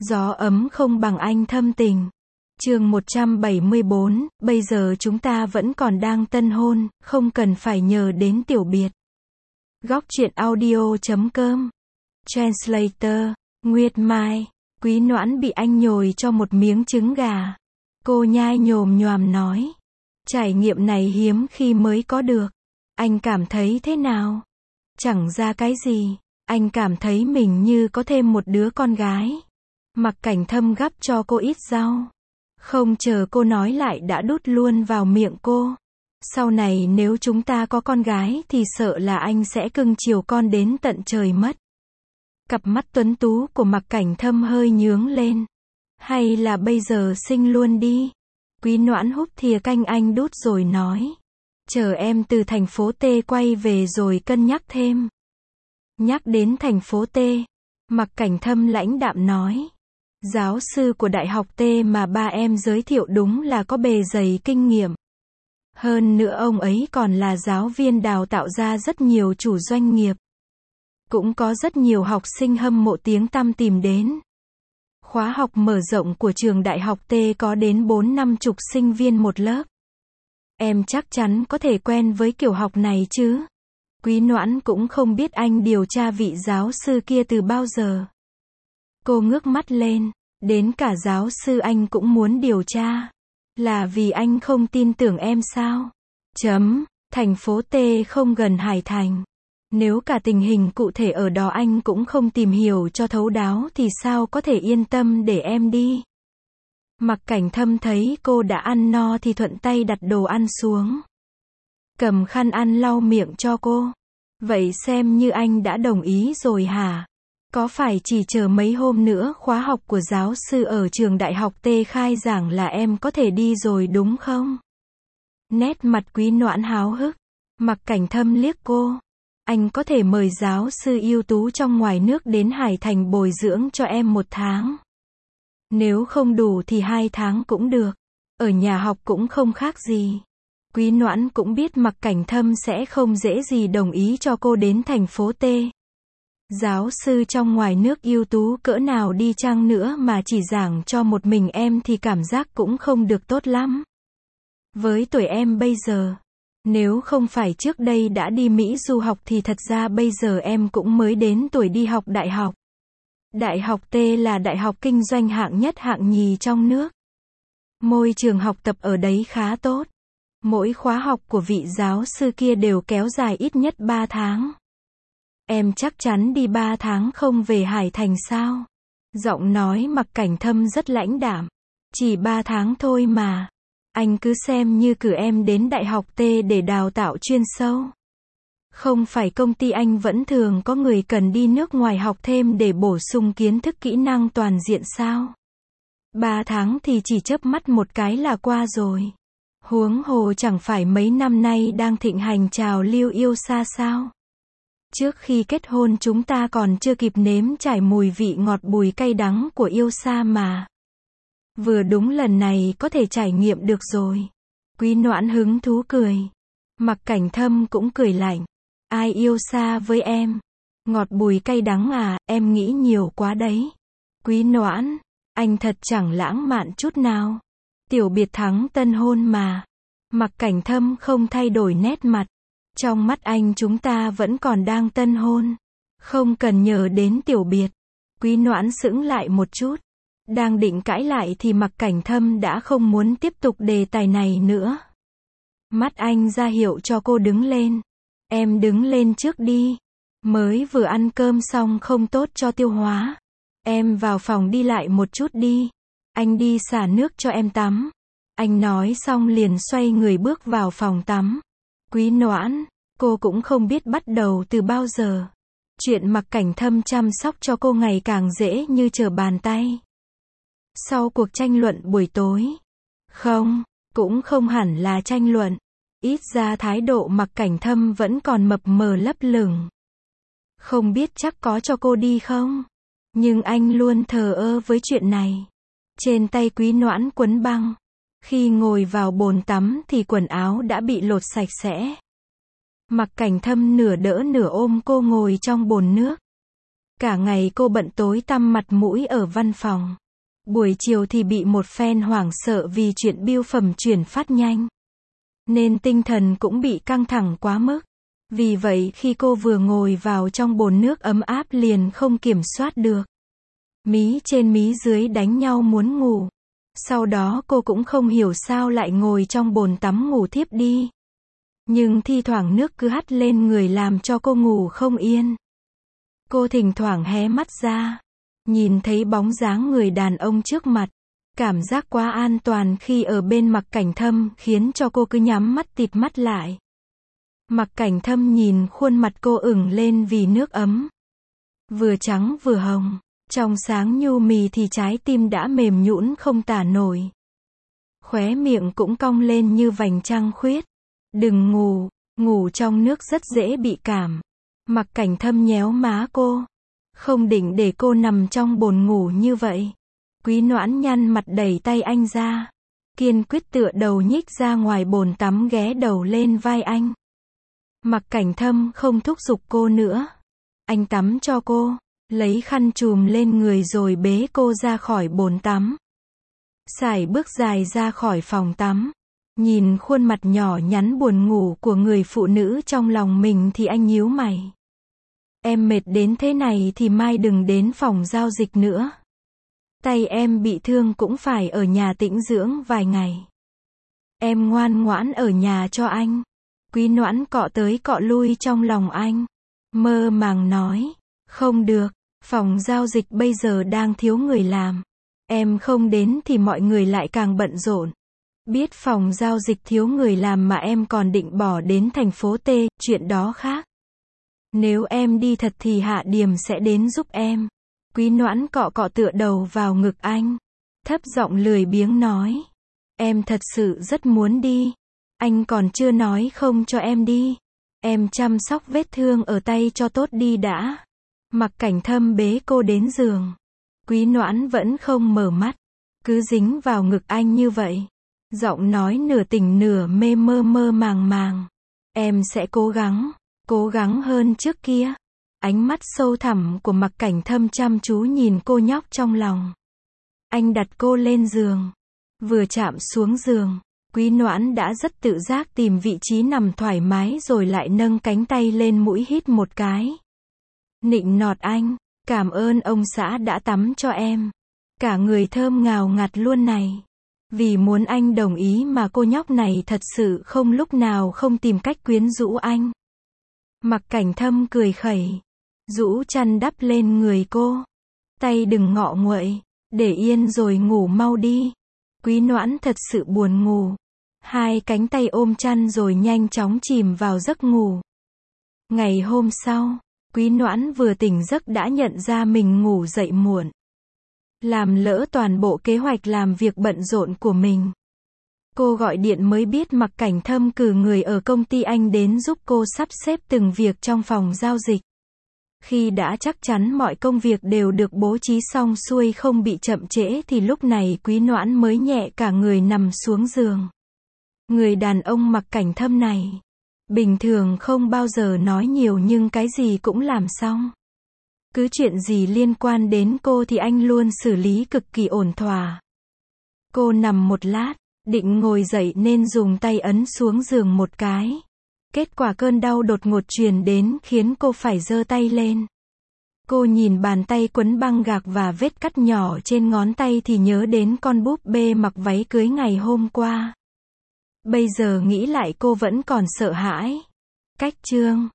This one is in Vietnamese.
Gió ấm không bằng anh thâm tình. Chương 174, bây giờ chúng ta vẫn còn đang tân hôn, không cần phải nhờ đến tiểu biệt. Góc truyện audio.com. Translator, Nguyệt Mai. Quý Noãn bị anh nhồi cho một miếng trứng gà. Cô nhai nhồm nhoàm nói. Trải nghiệm này hiếm khi mới có được. Anh cảm thấy thế nào? Chẳng ra cái gì. Anh cảm thấy mình như có thêm một đứa con gái. Mặc Cảnh Thâm gắp cho cô ít rau. Không chờ cô nói lại đã đút luôn vào miệng cô. Sau này nếu chúng ta có con gái thì sợ là anh sẽ cưng chiều con đến tận trời mất. Cặp mắt tuấn tú của Mặc Cảnh Thâm hơi nhướng lên. Hay là bây giờ sinh luôn đi. Quý Noãn húp thìa canh anh đút rồi nói. Chờ em từ thành phố T quay về rồi cân nhắc thêm. Nhắc đến thành phố T, Mặc Cảnh Thâm lãnh đạm nói. Giáo sư của Đại học T mà ba em giới thiệu đúng là có bề dày kinh nghiệm. Hơn nữa ông ấy còn là giáo viên đào tạo ra rất nhiều chủ doanh nghiệp. Cũng có rất nhiều học sinh hâm mộ tiếng tăm tìm đến. Khóa học mở rộng của trường Đại học T có đến 4-50 sinh viên một lớp. Em chắc chắn có thể quen với kiểu học này chứ. Quý Noãn cũng không biết anh điều tra vị giáo sư kia từ bao giờ. Cô ngước mắt lên, đến cả giáo sư anh cũng muốn điều tra. Là vì anh không tin tưởng em sao? Thành phố T không gần Hải Thành. Nếu cả tình hình cụ thể ở đó anh cũng không tìm hiểu cho thấu đáo thì sao có thể yên tâm để em đi? Mặc Cảnh Thâm thấy cô đã ăn no thì thuận tay đặt đồ ăn xuống. Cầm khăn ăn lau miệng cho cô. Vậy xem như anh đã đồng ý rồi hả? Có phải chỉ chờ mấy hôm nữa khóa học của giáo sư ở trường Đại học T khai giảng là em có thể đi rồi đúng không? Nét mặt Quý Noãn háo hức. Mặc Cảnh Thâm liếc cô. Anh có thể mời giáo sư ưu tú trong ngoài nước đến Hải Thành bồi dưỡng cho em 1 tháng. Nếu không đủ thì 2 tháng cũng được. Ở nhà học cũng không khác gì. Quý Noãn cũng biết Mặc Cảnh Thâm sẽ không dễ gì đồng ý cho cô đến thành phố T. Giáo sư trong ngoài nước ưu tú cỡ nào đi chăng nữa mà chỉ giảng cho một mình em thì cảm giác cũng không được tốt lắm. Với tuổi em bây giờ, nếu không phải trước đây đã đi Mỹ du học thì thật ra bây giờ em cũng mới đến tuổi đi học đại học. Đại học T là đại học kinh doanh hạng nhất hạng nhì trong nước. Môi trường học tập ở đấy khá tốt. Mỗi khóa học của vị giáo sư kia đều kéo dài ít nhất 3 tháng. Em chắc chắn đi 3 tháng không về Hải Thành sao? Giọng nói Mặc Cảnh Thâm rất lãnh đạm. Chỉ 3 tháng thôi mà. Anh cứ xem như cử em đến Đại học T để đào tạo chuyên sâu. Không phải công ty anh vẫn thường có người cần đi nước ngoài học thêm để bổ sung kiến thức kỹ năng toàn diện sao? 3 tháng thì chỉ chớp mắt một cái là qua rồi. Huống hồ chẳng phải mấy năm nay đang thịnh hành trào lưu yêu xa sao? Trước khi kết hôn chúng ta còn chưa kịp nếm trải mùi vị ngọt bùi cay đắng của yêu xa mà. Vừa đúng lần này có thể trải nghiệm được rồi. Quý Noãn hứng thú cười. Mặc Cảnh Thâm cũng cười lạnh. Ai yêu xa với em? Ngọt bùi cay đắng à, em nghĩ nhiều quá đấy. Quý Noãn, anh thật chẳng lãng mạn chút nào. Tiểu biệt thắng tân hôn mà. Mặc Cảnh Thâm không thay đổi nét mặt. Trong mắt anh chúng ta vẫn còn đang tân hôn. Không cần nhờ đến tiểu biệt. Quý Noãn sững lại một chút. Đang định cãi lại thì Mặc Cảnh Thâm đã không muốn tiếp tục đề tài này nữa. Mắt anh ra hiệu cho cô đứng lên. Em đứng lên trước đi. Mới vừa ăn cơm xong không tốt cho tiêu hóa. Em vào phòng đi lại một chút đi. Anh đi xả nước cho em tắm. Anh nói xong liền xoay người bước vào phòng tắm. Quý Noãn, cô cũng không biết bắt đầu từ bao giờ. Chuyện Mặc Cảnh Thâm chăm sóc cho cô ngày càng dễ như trở bàn tay. Sau cuộc tranh luận buổi tối. Không, cũng không hẳn là tranh luận. Ít ra thái độ Mặc Cảnh Thâm vẫn còn mập mờ lấp lửng. Không biết chắc có cho cô đi không? Nhưng anh luôn thờ ơ với chuyện này. Trên tay Quý Noãn quấn băng. Khi ngồi vào bồn tắm thì quần áo đã bị lột sạch sẽ. Mặc Cảnh Thâm nửa đỡ nửa ôm cô ngồi trong bồn nước. Cả ngày cô bận tối tăm mặt mũi ở văn phòng. Buổi chiều thì bị một phen hoảng sợ vì chuyện bưu phẩm chuyển phát nhanh. Nên tinh thần cũng bị căng thẳng quá mức. Vì vậy khi cô vừa ngồi vào trong bồn nước ấm áp liền không kiểm soát được. Mí trên mí dưới đánh nhau muốn ngủ. Sau đó cô cũng không hiểu sao lại ngồi trong bồn tắm ngủ thiếp đi. Nhưng thi thoảng nước cứ hắt lên người làm cho cô ngủ không yên. Cô thỉnh thoảng hé mắt ra, nhìn thấy bóng dáng người đàn ông trước mặt. Cảm giác quá an toàn khi ở bên Mạc Cảnh Thâm khiến cho cô cứ nhắm mắt tịt mắt lại. Mạc Cảnh Thâm nhìn khuôn mặt cô ửng lên vì nước ấm. Vừa trắng vừa hồng, trong sáng nhu mì thì trái tim đã mềm nhũn không tả nổi. Khóe miệng cũng cong lên như vành trăng khuyết. Đừng ngủ, ngủ trong nước rất dễ bị cảm. Mạc Cảnh Thâm nhéo má cô. Không định để cô nằm trong bồn ngủ như vậy. Quý Noãn nhăn mặt đẩy tay anh ra. Kiên quyết tựa đầu nhích ra ngoài bồn tắm ghé đầu lên vai anh. Mạc Cảnh Thâm không thúc giục cô nữa. Anh tắm cho cô, lấy khăn trùm lên người rồi bế cô ra khỏi bồn tắm. Sải bước dài ra khỏi phòng tắm. Nhìn khuôn mặt nhỏ nhắn buồn ngủ của người phụ nữ trong lòng mình thì anh nhíu mày. Em mệt đến thế này thì mai đừng đến phòng giao dịch nữa. Tay em bị thương cũng phải ở nhà tĩnh dưỡng vài ngày. Em ngoan ngoãn ở nhà cho anh. Quý Noãn cọ tới cọ lui trong lòng anh. Mơ màng nói. Không được, phòng giao dịch bây giờ đang thiếu người làm. Em không đến thì mọi người lại càng bận rộn. Biết phòng giao dịch thiếu người làm mà em còn định bỏ đến thành phố T, chuyện đó khác. Nếu em đi thật thì Hạ Điềm sẽ đến giúp em. Quý Noãn cọ cọ tựa đầu vào ngực anh. Thấp giọng lười biếng nói. Em thật sự rất muốn đi. Anh còn chưa nói không cho em đi. Em chăm sóc vết thương ở tay cho tốt đi đã. Mạc Cảnh Thâm bế cô đến giường. Quý Noãn vẫn không mở mắt. Cứ dính vào ngực anh như vậy. Giọng nói nửa tỉnh nửa mê mơ mơ màng màng. Em sẽ cố gắng hơn trước kia. Ánh mắt sâu thẳm của Mạc Cảnh Thâm chăm chú nhìn cô nhóc trong lòng. Anh đặt cô lên giường. Vừa chạm xuống giường, Quý Noãn đã rất tự giác tìm vị trí nằm thoải mái rồi lại nâng cánh tay lên mũi hít một cái. Nịnh nọt anh, cảm ơn ông xã đã tắm cho em. Cả người thơm ngào ngạt luôn này. Vì muốn anh đồng ý mà cô nhóc này thật sự không lúc nào không tìm cách quyến rũ anh. Mạc Cảnh Thâm cười khẩy. Rũ chăn đắp lên người cô. Tay đừng ngọ nguậy. Để yên rồi ngủ mau đi. Quý Noãn thật sự buồn ngủ. Hai cánh tay ôm chăn rồi nhanh chóng chìm vào giấc ngủ. Ngày hôm sau, Quý Noãn vừa tỉnh giấc đã nhận ra mình ngủ dậy muộn. Làm lỡ toàn bộ kế hoạch làm việc bận rộn của mình. Cô gọi điện mới biết Mạc Cảnh Thâm cử người ở công ty anh đến giúp cô sắp xếp từng việc trong phòng giao dịch. Khi đã chắc chắn mọi công việc đều được bố trí xong xuôi không bị chậm trễ thì lúc này Quý Noãn mới nhẹ cả người nằm xuống giường. Người đàn ông Mạc Cảnh Thâm này, bình thường không bao giờ nói nhiều nhưng cái gì cũng làm xong. Cứ chuyện gì liên quan đến cô thì anh luôn xử lý cực kỳ ổn thỏa. Cô nằm một lát, định ngồi dậy nên dùng tay ấn xuống giường một cái. Kết quả cơn đau đột ngột truyền đến khiến cô phải giơ tay lên. Cô nhìn bàn tay quấn băng gạc và vết cắt nhỏ trên ngón tay thì nhớ đến con búp bê mặc váy cưới ngày hôm qua. Bây giờ nghĩ lại cô vẫn còn sợ hãi. Cách chương